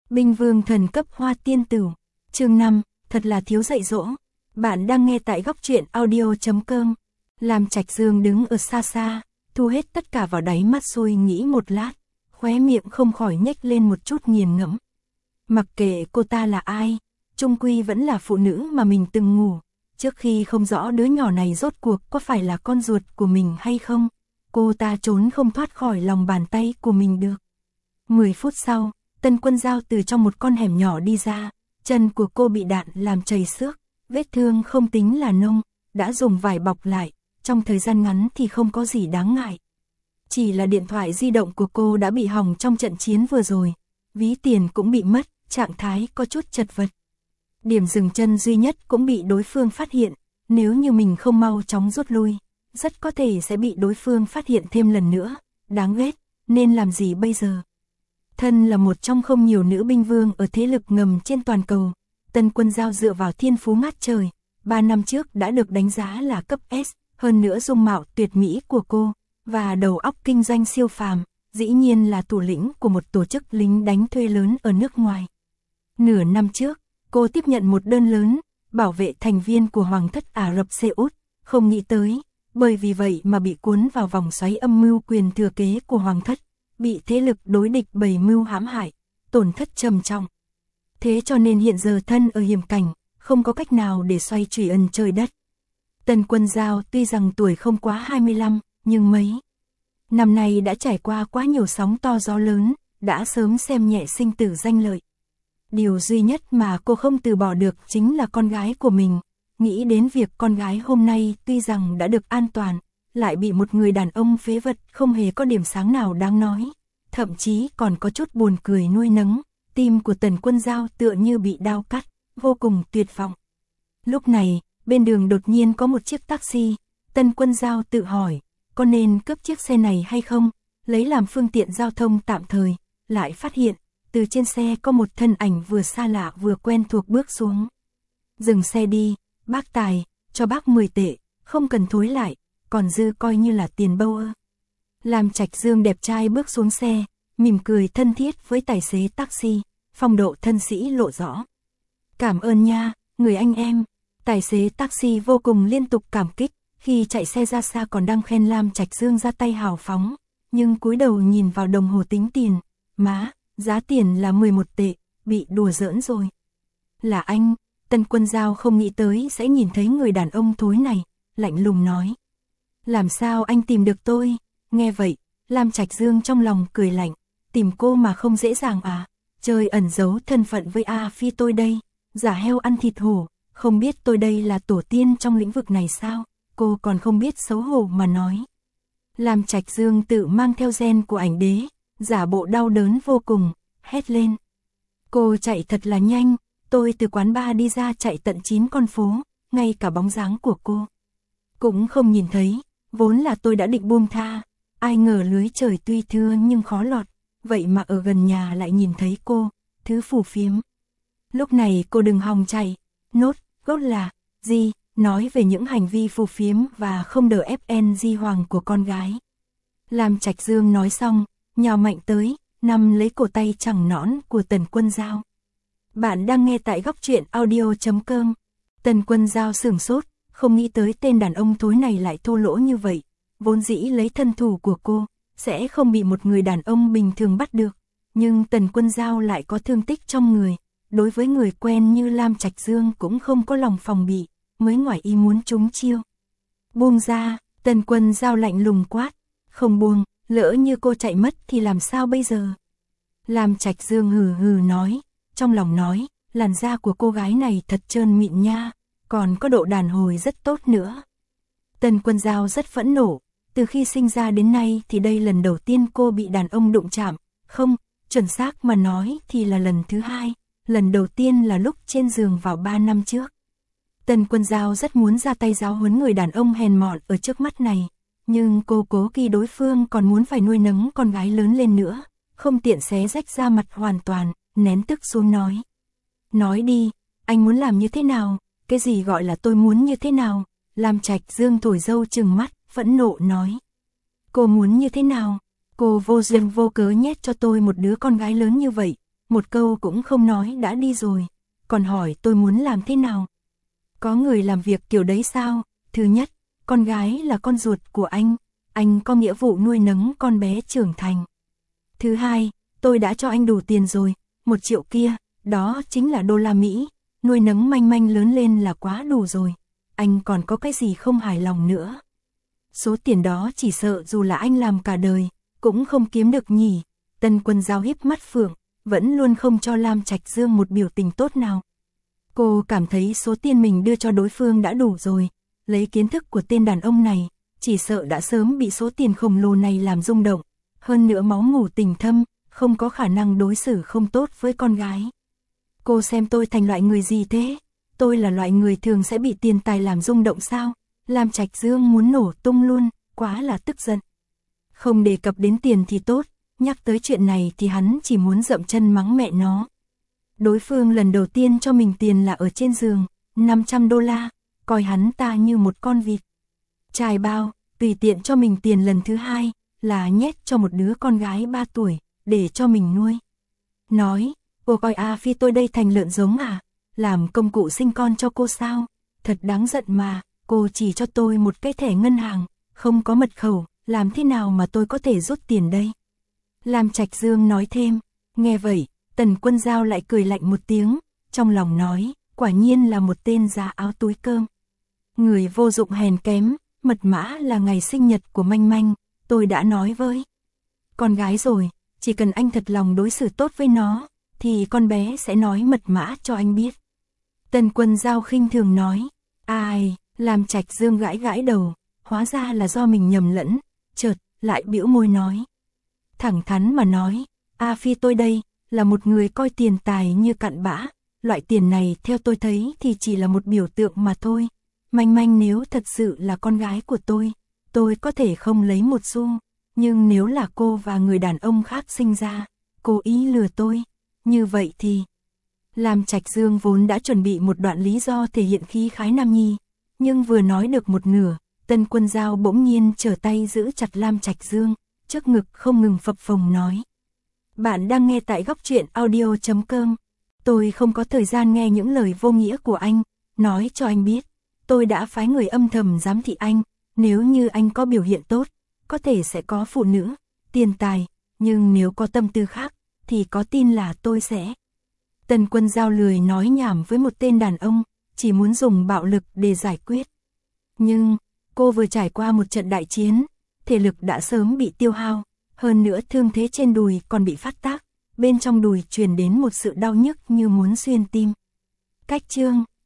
Binh vương thần cấp hoa tiên tử. Chương 5, thật là thiếu dạy dỗ. Bạn đang nghe tại góc truyện audio.com. Lam Trạch Dương đứng ở xa xa, thu hết tất cả vào đáy mắt suy nghĩ một lát, khóe miệng không khỏi nhếch lên một chút nghiền ngẫm. Mặc kệ cô ta là ai, chung quy vẫn là phụ nữ mà mình từng ngủ. Trước khi không rõ đứa nhỏ này rốt cuộc có phải là con ruột của mình hay không, cô ta trốn không thoát khỏi lòng bàn tay của mình được. 10 phút sau, Tân Quân Giao từ trong một con hẻm nhỏ đi ra, chân của cô bị đạn làm trầy xước, vết thương không tính là nông, đã dùng vải bọc lại, trong thời gian ngắn thì không có gì đáng ngại. Chỉ là điện thoại di động của cô đã bị hỏng trong trận chiến vừa rồi, ví tiền cũng bị mất, trạng thái có chút chật vật. Điểm dừng chân duy nhất cũng bị đối phương phát hiện, nếu như mình không mau chóng rút lui, rất có thể sẽ bị đối phương phát hiện thêm lần nữa, đáng ghét, nên làm gì bây giờ? Thân là một trong không nhiều nữ binh vương ở thế lực ngầm trên toàn cầu, Tân Quân Giao dựa vào thiên phú ngát trời, 3 năm trước đã được đánh giá là cấp S, hơn nữa dung mạo tuyệt mỹ của cô, và đầu óc kinh doanh siêu phàm, dĩ nhiên là thủ lĩnh của một tổ chức lính đánh thuê lớn ở nước ngoài. Nửa năm trước, cô tiếp nhận một đơn lớn, bảo vệ thành viên của Hoàng thất Ả Rập Xê Út, không nghĩ tới, bởi vì vậy mà bị cuốn vào vòng xoáy âm mưu quyền thừa kế của Hoàng thất, bị thế lực đối địch bày mưu hãm hại, tổn thất trầm trọng. Thế cho nên hiện giờ thân ở hiểm cảnh, không có cách nào để xoay chuyển ân trời đất. Tân Quân Giao tuy rằng tuổi không quá 25, nhưng mấy năm nay đã trải qua quá nhiều sóng to gió lớn, đã sớm xem nhẹ sinh tử danh lợi. Điều duy nhất mà cô không từ bỏ được chính là con gái của mình. Nghĩ đến việc con gái hôm nay tuy rằng đã được an toàn, lại bị một người đàn ông phế vật không hề có điểm sáng nào đáng nói, thậm chí còn có chút buồn cười nuôi nấng, tim của Tần Quân Giao tựa như bị đao cắt, vô cùng tuyệt vọng. Lúc này, bên đường đột nhiên có một chiếc taxi, Tân Quân Giao tự hỏi, có nên cướp chiếc xe này hay không, lấy làm phương tiện giao thông tạm thời, lại phát hiện, từ trên xe có một thân ảnh vừa xa lạ vừa quen thuộc bước xuống. Dừng xe đi, bác Tài, cho bác 10 tệ, không cần thối lại, còn dư coi như là tiền bâu ơ. Lam Trạch Dương đẹp trai bước xuống xe, mỉm cười thân thiết với tài xế taxi, phong độ thân sĩ lộ rõ. Cảm ơn nha, người anh em. Tài xế taxi vô cùng liên tục cảm kích, khi chạy xe ra xa còn đang khen Lam Trạch Dương ra tay hào phóng, nhưng cúi đầu nhìn vào đồng hồ tính tiền, má, giá tiền là 11 tệ, bị đùa giỡn rồi. Là anh, Tân Quân Giao không nghĩ tới sẽ nhìn thấy người đàn ông thối này, lạnh lùng nói. Làm sao anh tìm được tôi? Nghe vậy, Lam Trạch Dương trong lòng cười lạnh, tìm cô mà không dễ dàng à? Trời ẩn giấu thân phận với A Phi tôi đây, giả heo ăn thịt hổ, không biết tôi đây là tổ tiên trong lĩnh vực này sao? Cô còn không biết xấu hổ mà nói. Lam Trạch Dương tự mang theo gen của ảnh đế, giả bộ đau đớn vô cùng, hét lên. Cô chạy thật là nhanh, tôi từ quán bar đi ra chạy tận 9 con phố, ngay cả bóng dáng của cô cũng không nhìn thấy, vốn là tôi đã định buông tha, ai ngờ lưới trời tuy thưa nhưng khó lọt, vậy mà ở gần nhà lại nhìn thấy cô, thứ phù phiếm. Lúc này cô đừng hòng chạy, nốt, gốc là, gì, nói về những hành vi phù phiếm và không đỡ FN di hoàng của con gái. Lam Trạch Dương nói xong, nhào mạnh tới, nắm lấy cổ tay trắng nõn của Tần Quân Giao. Bạn đang nghe tại góc truyện audio.com. Tần Quân Giao sửng sốt, không nghĩ tới tên đàn ông thối này lại thô lỗ như vậy, vốn dĩ lấy thân thủ của cô, sẽ không bị một người đàn ông bình thường bắt được, nhưng Tần Quân Giao lại có thương tích trong người, đối với người quen như Lam Trạch Dương cũng không có lòng phòng bị, mới ngoài ý muốn trúng chiêu. Buông ra, Tần Quân Giao lạnh lùng quát, không buông, lỡ như cô chạy mất thì làm sao bây giờ? Lam Trạch Dương hừ hừ nói, trong lòng nói, làn da của cô gái này thật trơn mịn nha, còn có độ đàn hồi rất tốt nữa. Tần Quân Giao rất phẫn nộ, từ khi sinh ra đến nay thì đây lần đầu tiên cô bị đàn ông đụng chạm, không, chuẩn xác mà nói thì là lần thứ hai, lần đầu tiên là lúc trên giường vào 3 năm trước. Tần Quân Giao rất muốn ra tay giáo huấn người đàn ông hèn mọn ở trước mắt này, nhưng cô cố kỳ đối phương còn muốn phải nuôi nấng con gái lớn lên nữa, không tiện xé rách ra mặt hoàn toàn, nén tức xuống nói. Nói đi, anh muốn làm như thế nào, cái gì gọi là tôi muốn như thế nào? Lam Trạch Dương thổi dâu trừng mắt, phẫn nộ nói. Cô muốn như thế nào? Cô vô duyên vô cớ nhét cho tôi một đứa con gái lớn như vậy, một câu cũng không nói đã đi rồi, còn hỏi tôi muốn làm thế nào. Có người làm việc kiểu đấy sao? Thứ nhất, con gái là con ruột của anh có nghĩa vụ nuôi nấng con bé trưởng thành. Thứ hai, tôi đã cho anh đủ tiền rồi, 1 triệu kia, đó chính là đô la Mỹ, nuôi nấng manh manh lớn lên là quá đủ rồi, anh còn có cái gì không hài lòng nữa. Số tiền đó chỉ sợ dù là anh làm cả đời, cũng không kiếm được nhỉ. Tân Quân Giao híp mắt phượng, vẫn luôn không cho Lam Trạch Dương một biểu tình tốt nào. Cô cảm thấy số tiền mình đưa cho đối phương đã đủ rồi, lấy kiến thức của tên đàn ông này, chỉ sợ đã sớm bị số tiền khổng lồ này làm rung động, hơn nữa máu mủ tình thâm, không có khả năng đối xử không tốt với con gái. Cô xem tôi thành loại người gì thế? Tôi là loại người thường sẽ bị tiền tài làm rung động sao? Lam Trạch Dương muốn nổ tung luôn, quá là tức giận. Không đề cập đến tiền thì tốt, nhắc tới chuyện này thì hắn chỉ muốn dậm chân mắng mẹ nó. Đối phương lần đầu tiên cho mình tiền là ở trên giường, 500 đô la, coi hắn ta như một con vịt. Trải bao, tùy tiện cho mình tiền lần thứ hai, là nhét cho một đứa con gái 3 tuổi, để cho mình nuôi. Nói, cô coi A Phi tôi đây thành lợn giống à? Làm công cụ sinh con cho cô sao? Thật đáng giận mà, cô chỉ cho tôi một cái thẻ ngân hàng, không có mật khẩu, làm thế nào mà tôi có thể rút tiền đây? Lam Trạch Dương nói thêm, nghe vậy, Tần Quân Giao lại cười lạnh một tiếng, trong lòng nói, quả nhiên là một tên giá áo túi cơm. Người vô dụng hèn kém, mật mã là ngày sinh nhật của Manh Manh, tôi đã nói với con gái rồi, chỉ cần anh thật lòng đối xử tốt với nó, thì con bé sẽ nói mật mã cho anh biết. Tần Quân Giao khinh thường nói, ai, Lam Trạch Dương gãi gãi đầu, hóa ra là do mình nhầm lẫn, chợt lại bĩu môi nói. Thẳng thắn mà nói, A Phi tôi đây, là một người coi tiền tài như cặn bã, loại tiền này theo tôi thấy thì chỉ là một biểu tượng mà thôi. Manh Manh nếu thật sự là con gái của tôi có thể không lấy một xu, nhưng nếu là cô và người đàn ông khác sinh ra, cố ý lừa tôi, như vậy thì... Lam Trạch Dương vốn đã chuẩn bị một đoạn lý do thể hiện khí khái nam nhi, nhưng vừa nói được một nửa, Tân Quân Giao bỗng nhiên trở tay giữ chặt Lam Trạch Dương, trước ngực không ngừng phập phồng nói. Bạn đang nghe tại Góc Truyện Audio.com. Tôi không có thời gian nghe những lời vô nghĩa của anh, nói cho anh biết, tôi đã phái người âm thầm giám thị anh, nếu như anh có biểu hiện tốt, có thể sẽ có phụ nữ, tiền tài, nhưng nếu có tâm tư khác, thì có tin là tôi sẽ... Tần Quân Giao lười nói nhảm với một tên đàn ông, chỉ muốn dùng bạo lực để giải quyết. Nhưng, cô vừa trải qua một trận đại chiến, thể lực đã sớm bị tiêu hao, hơn nữa thương thế trên đùi còn bị phát tác, bên trong đùi truyền đến một sự đau nhức như muốn xuyên tim. Cách chương